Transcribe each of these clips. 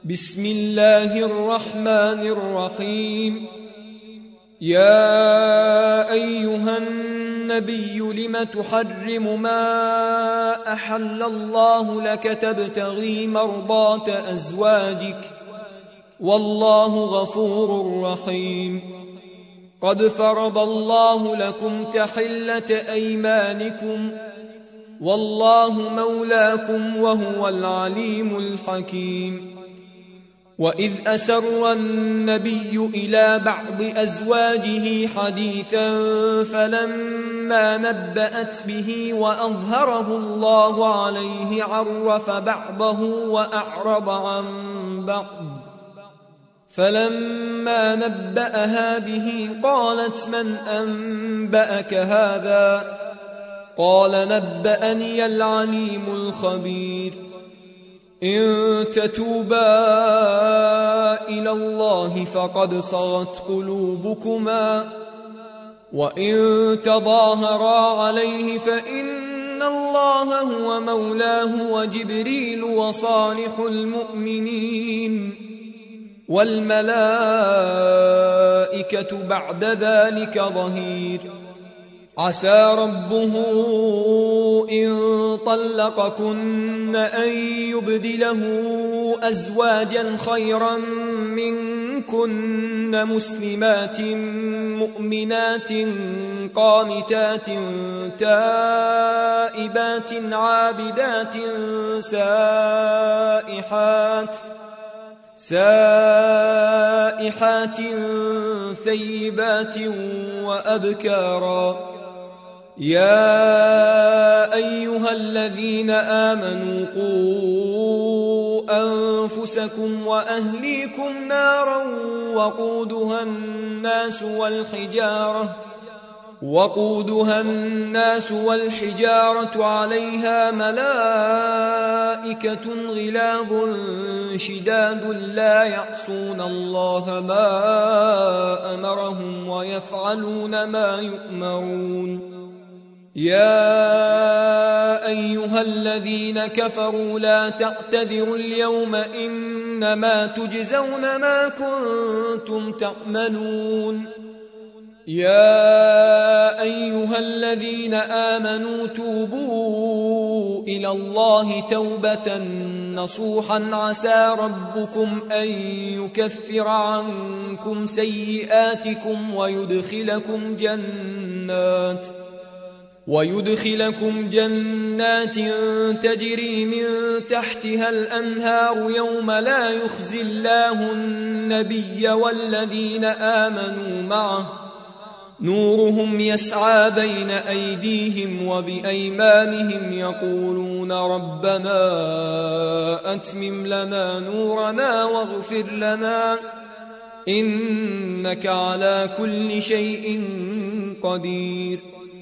بسم الله الرحمن الرحيم. يا أيها النبي لم تحرم ما أحل الله لك تبتغي مرضات أزواجك والله غفور رحيم. قد فرض الله لكم تحلة أيمانكم والله مولاكم وهو العليم الحكيم. وإذ أسر النبي إلى بعض أزواجه حديثا فلما نبأت به وأظهره الله عليه عرف بعضه وأعرض عن بعض، فلما نبأها به قالت من أنبأك هذا؟ قال نبأني العليم الخبير. إن تتوبا إلى الله فقد صغت قلوبكما وإن تظاهرا عليه فإن الله هو مولاه وجبريل وصالح المؤمنين والملائكة بعد ذلك ظهير. عسى ربه إن طلقكن أن يبدله أزواجا خيرا منكن مسلمات مؤمنات قانتات تائبات عابدات سائحات ثيبات وأبكارا. يا أيها الذين آمنوا قوا أنفسكم وأهليكم نارا وقودها الناس والحجارة عليها ملائكة غلاظ شداد لا يعصون الله ما أمرهم ويفعلون ما يؤمرون. يا أيها الذين كفروا لا تعتذروا اليوم إنما تجزون ما كنتم تعملون. يا أيها الذين آمنوا توبوا إلى الله توبة نصوحا عسى ربكم أن يكفر عنكم سيئاتكم ويدخلكم جنات تجري من تحتها الأنهار يوم لا يخزي الله النبي والذين آمنوا معه نورهم يسعى بين أيديهم وبأيمانهم يقولون ربنا أتمم لنا نورنا واغفر لنا إنك على كل شيء قدير.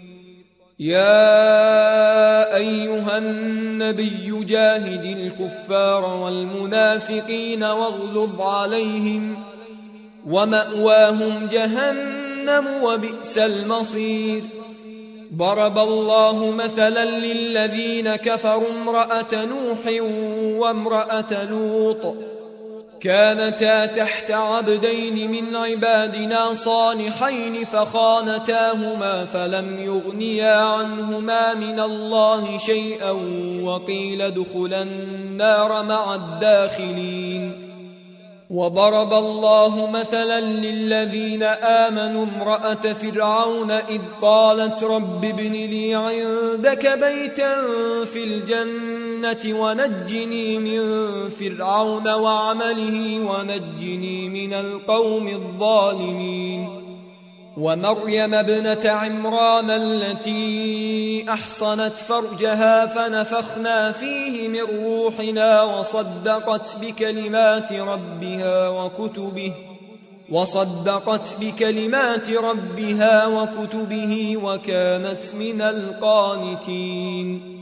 يا أيها النبي جاهد الكفار والمنافقين واغلظ عليهم ومأواهم جهنم وبئس المصير. ضرب الله مثلا للذين كفروا امرأة نوح وامرأة لوط كانتا تحت عبدين من عبادنا صالحين فخانتاهما فلم يغنيا عنهما من الله شيئا وقيل ادخلا النار مع الداخلين. وضرب الله مثلا للذين آمنوا امرأة فرعون إذ قالت رب ابن لي عندك بيتا في الجنة ونجني من فرعون وعمله ونجني من القوم الظالمين. ومريم ابنة عمران التي أحصنت فرجها فنفخنا فيه من روحنا وصدقت بكلمات ربها وكتبه وكانت من القانتين.